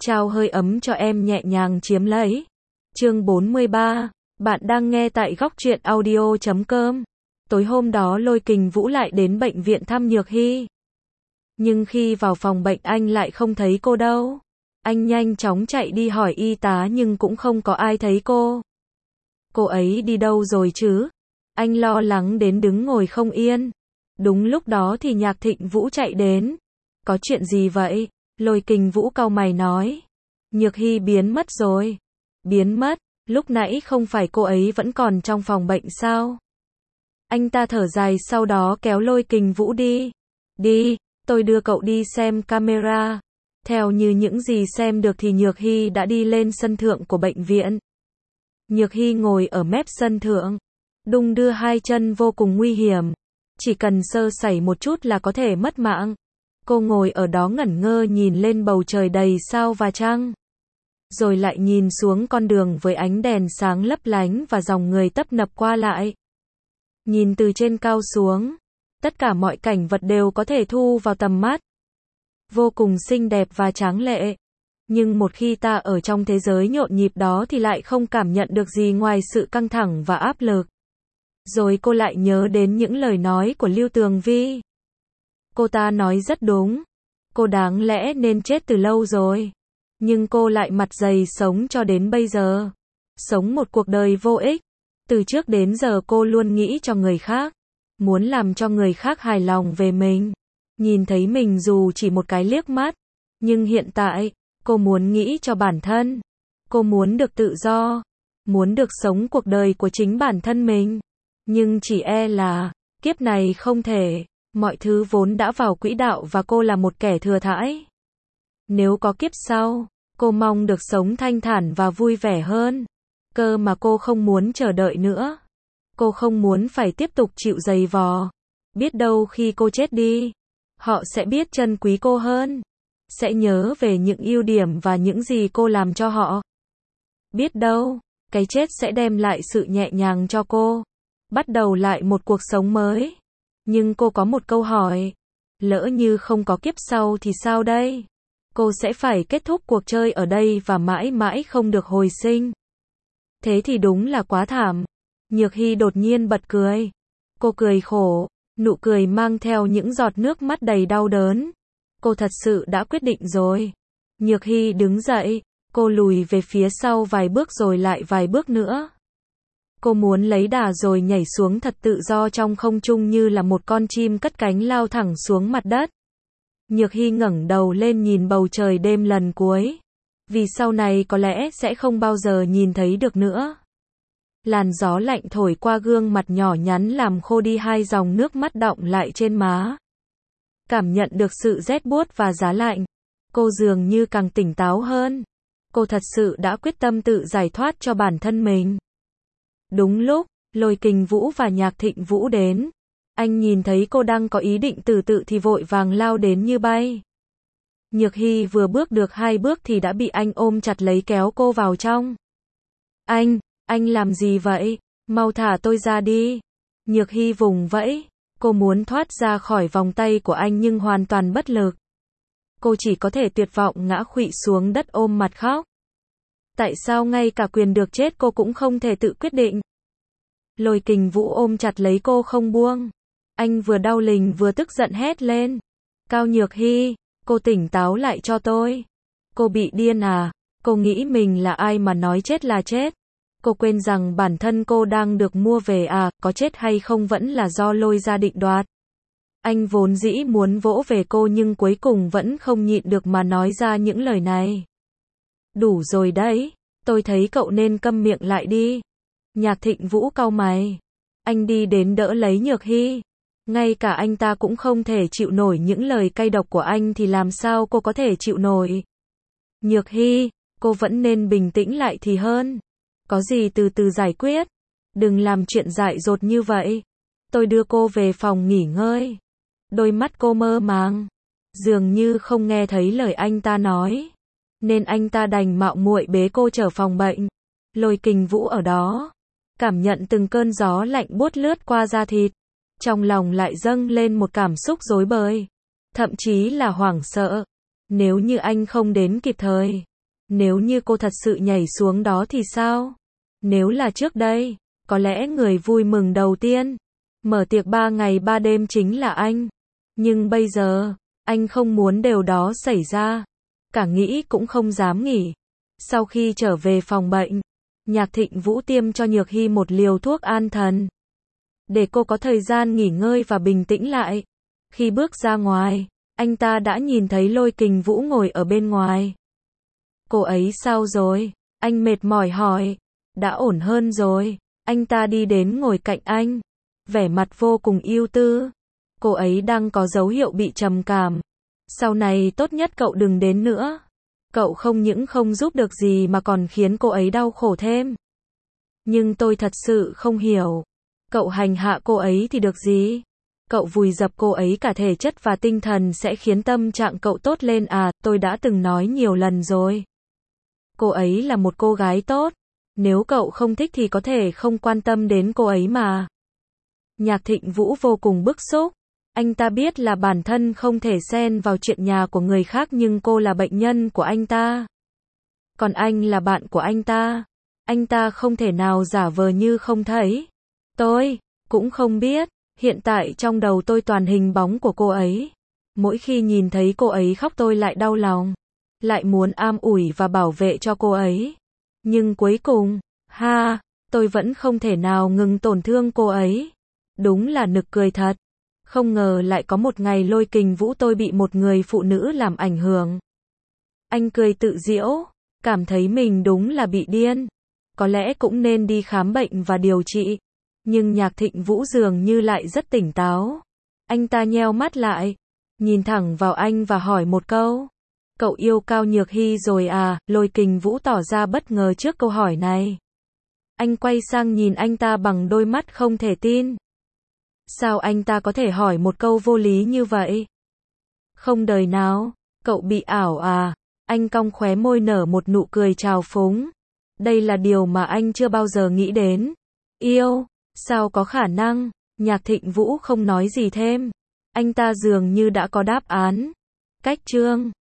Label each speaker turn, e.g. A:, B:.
A: trao hơi ấm cho em nhẹ nhàng chiếm lấy. Chương 43, bạn đang nghe tại góc truyện audio.com. Tối hôm đó Lôi Kình Vũ lại đến bệnh viện thăm Nhược Hy. Nhưng khi vào phòng bệnh anh lại không thấy cô đâu. Anh nhanh chóng chạy đi hỏi y tá nhưng cũng không có ai thấy cô. Cô ấy đi đâu rồi chứ? Anh lo lắng đến đứng ngồi không yên. Đúng lúc đó thì Nhạc Thịnh Vũ chạy đến. Có chuyện gì vậy? Lôi Kình Vũ cau mày nói. Nhược Hy biến mất rồi. Biến mất? Lúc nãy không phải cô ấy vẫn còn trong phòng bệnh sao? Anh ta thở dài sau đó kéo Lôi Kình Vũ đi. Đi, tôi đưa cậu đi xem camera. Theo như những gì xem được thì Nhược Hy đã đi lên sân thượng của bệnh viện. Nhược Hy ngồi ở mép sân thượng, đung đưa hai chân vô cùng nguy hiểm. Chỉ cần sơ sẩy một chút là có thể mất mạng. Cô ngồi ở đó ngẩn ngơ nhìn lên bầu trời đầy sao và trăng. Rồi lại nhìn xuống con đường với ánh đèn sáng lấp lánh và dòng người tấp nập qua lại. Nhìn từ trên cao xuống, tất cả mọi cảnh vật đều có thể thu vào tầm mắt. Vô cùng xinh đẹp và tráng lệ. Nhưng một khi ta ở trong thế giới nhộn nhịp đó thì lại không cảm nhận được gì ngoài sự căng thẳng và áp lực. Rồi cô lại nhớ đến những lời nói của Lưu Tường Vi. Cô ta nói rất đúng. Cô đáng lẽ nên chết từ lâu rồi. Nhưng cô lại mặt dày sống cho đến bây giờ. Sống một cuộc đời vô ích. Từ trước đến giờ cô luôn nghĩ cho người khác. Muốn làm cho người khác hài lòng về mình. Nhìn thấy mình dù chỉ một cái liếc mắt. Nhưng hiện tại, cô muốn nghĩ cho bản thân. Cô muốn được tự do. Muốn được sống cuộc đời của chính bản thân mình. Nhưng chỉ e là, kiếp này không thể. Mọi thứ vốn đã vào quỹ đạo và cô là một kẻ thừa thãi. Nếu có kiếp sau, cô mong được sống thanh thản và vui vẻ hơn. Cơ mà cô không muốn chờ đợi nữa. Cô không muốn phải tiếp tục chịu giày vò. Biết đâu khi cô chết đi, họ sẽ biết trân quý cô hơn. Sẽ nhớ về những ưu điểm và những gì cô làm cho họ. Biết đâu, cái chết sẽ đem lại sự nhẹ nhàng cho cô. Bắt đầu lại một cuộc sống mới. Nhưng cô có một câu hỏi. Lỡ như không có kiếp sau thì sao đây? Cô sẽ phải kết thúc cuộc chơi ở đây và mãi mãi không được hồi sinh. Thế thì đúng là quá thảm. Nhược Hy đột nhiên bật cười. Cô cười khổ, nụ cười mang theo những giọt nước mắt đầy đau đớn. Cô thật sự đã quyết định rồi. Nhược Hy đứng dậy, cô lùi về phía sau vài bước rồi lại vài bước nữa. Cô muốn lấy đà rồi nhảy xuống thật tự do trong không trung như là một con chim cất cánh lao thẳng xuống mặt đất. Nhược Hy ngẩng đầu lên nhìn bầu trời đêm lần cuối. Vì sau này có lẽ sẽ không bao giờ nhìn thấy được nữa. Làn gió lạnh thổi qua gương mặt nhỏ nhắn làm khô đi hai dòng nước mắt đọng lại trên má. Cảm nhận được sự rét buốt và giá lạnh. Cô dường như càng tỉnh táo hơn. Cô thật sự đã quyết tâm tự giải thoát cho bản thân mình. Đúng lúc, Lôi Kình Vũ và Nhạc Thịnh Vũ đến. Anh nhìn thấy cô đang có ý định tự thì vội vàng lao đến như bay. Nhược Hy vừa bước được hai bước thì đã bị anh ôm chặt lấy kéo cô vào trong. Anh làm gì vậy? Mau thả tôi ra đi. Nhược Hy vùng vẫy. Cô muốn thoát ra khỏi vòng tay của anh nhưng hoàn toàn bất lực. Cô chỉ có thể tuyệt vọng ngã khuỵu xuống đất ôm mặt khóc. Tại sao ngay cả quyền được chết cô cũng không thể tự quyết định? Lôi Kình Vũ ôm chặt lấy cô không buông. Anh vừa đau lòng vừa tức giận hét lên. Cao Nhược Hy, cô tỉnh táo lại cho tôi. Cô bị điên à? Cô nghĩ mình là ai mà nói chết là chết? Cô quên rằng bản thân cô đang được mua về à, có chết hay không vẫn là do Lôi gia định đoạt. Anh vốn dĩ muốn vỗ về cô nhưng cuối cùng vẫn không nhịn được mà nói ra những lời này. Đủ rồi đấy, tôi thấy cậu nên câm miệng lại đi. Nhạc Thịnh Vũ cau mày. Anh đi đến đỡ lấy Nhược Hy. Ngay cả anh ta cũng không thể chịu nổi những lời cay độc của anh thì làm sao cô có thể chịu nổi. Nhược Hy, cô vẫn nên bình tĩnh lại thì hơn. Có gì từ từ giải quyết. Đừng làm chuyện dại dột như vậy. Tôi đưa cô về phòng nghỉ ngơi. Đôi mắt cô mơ màng. Dường như không nghe thấy lời anh ta nói. Nên anh ta đành mạo muội bế cô trở phòng bệnh. Lôi Kình Vũ ở đó. Cảm nhận từng cơn gió lạnh buốt lướt qua da thịt. Trong lòng lại dâng lên một cảm xúc rối bời. Thậm chí là hoảng sợ. Nếu như anh không đến kịp thời, Nếu như cô thật sự nhảy xuống đó thì sao? Nếu là trước đây, có lẽ người vui mừng đầu tiên, mở tiệc 3 ngày 3 đêm chính là anh. Nhưng bây giờ, anh không muốn điều đó xảy ra. Cả nghĩ cũng không dám nghỉ. Sau khi trở về phòng bệnh, Nhạc Thịnh Vũ tiêm cho Nhược Hy một liều thuốc an thần. Để cô có thời gian nghỉ ngơi và bình tĩnh lại. Khi bước ra ngoài, anh ta đã nhìn thấy Lôi Kình Vũ ngồi ở bên ngoài. Cô ấy sao rồi? Anh mệt mỏi hỏi. Đã ổn hơn rồi. Anh ta đi đến ngồi cạnh anh. Vẻ mặt vô cùng ưu tư. Cô ấy đang có dấu hiệu bị trầm cảm. Sau này tốt nhất cậu đừng đến nữa. Cậu không những không giúp được gì mà còn khiến cô ấy đau khổ thêm. Nhưng tôi thật sự không hiểu. Cậu hành hạ cô ấy thì được gì? Cậu vùi dập cô ấy cả thể chất và tinh thần sẽ khiến tâm trạng cậu tốt lên à, tôi đã từng nói nhiều lần rồi. Cô ấy là một cô gái tốt. Nếu cậu không thích thì có thể không quan tâm đến cô ấy mà. Nhạc Thịnh Vũ vô cùng bức xúc. Anh ta biết là bản thân không thể xen vào chuyện nhà của người khác nhưng cô là bệnh nhân của anh ta. Còn anh là bạn của anh ta. Anh ta không thể nào giả vờ như không thấy. Tôi cũng không biết. Hiện tại trong đầu tôi toàn hình bóng của cô ấy. Mỗi khi nhìn thấy cô ấy khóc tôi lại đau lòng. Lại muốn an ủi và bảo vệ cho cô ấy. Nhưng cuối cùng, tôi vẫn không thể nào ngừng tổn thương cô ấy. Đúng là nực cười thật. Không ngờ lại có một ngày Lôi Kình Vũ tôi bị một người phụ nữ làm ảnh hưởng. Anh cười tự giễu, cảm thấy mình đúng là bị điên. Có lẽ cũng nên đi khám bệnh và điều trị. Nhưng Nhạc Thịnh Vũ dường như lại rất tỉnh táo. Anh ta nheo mắt lại, nhìn thẳng vào anh và hỏi một câu. Cậu yêu Cao Nhược Hy rồi à? Lôi Kình Vũ tỏ ra bất ngờ trước câu hỏi này. Anh quay sang nhìn anh ta bằng đôi mắt không thể tin. Sao anh ta có thể hỏi một câu vô lý như vậy? Không đời nào, cậu bị ảo à? Anh cong khóe môi nở một nụ cười trào phúng. Đây là điều mà anh chưa bao giờ nghĩ đến. Yêu? Sao có khả năng? Nhạc Thịnh Vũ không nói gì thêm. Anh ta dường như đã có đáp án. Cách chương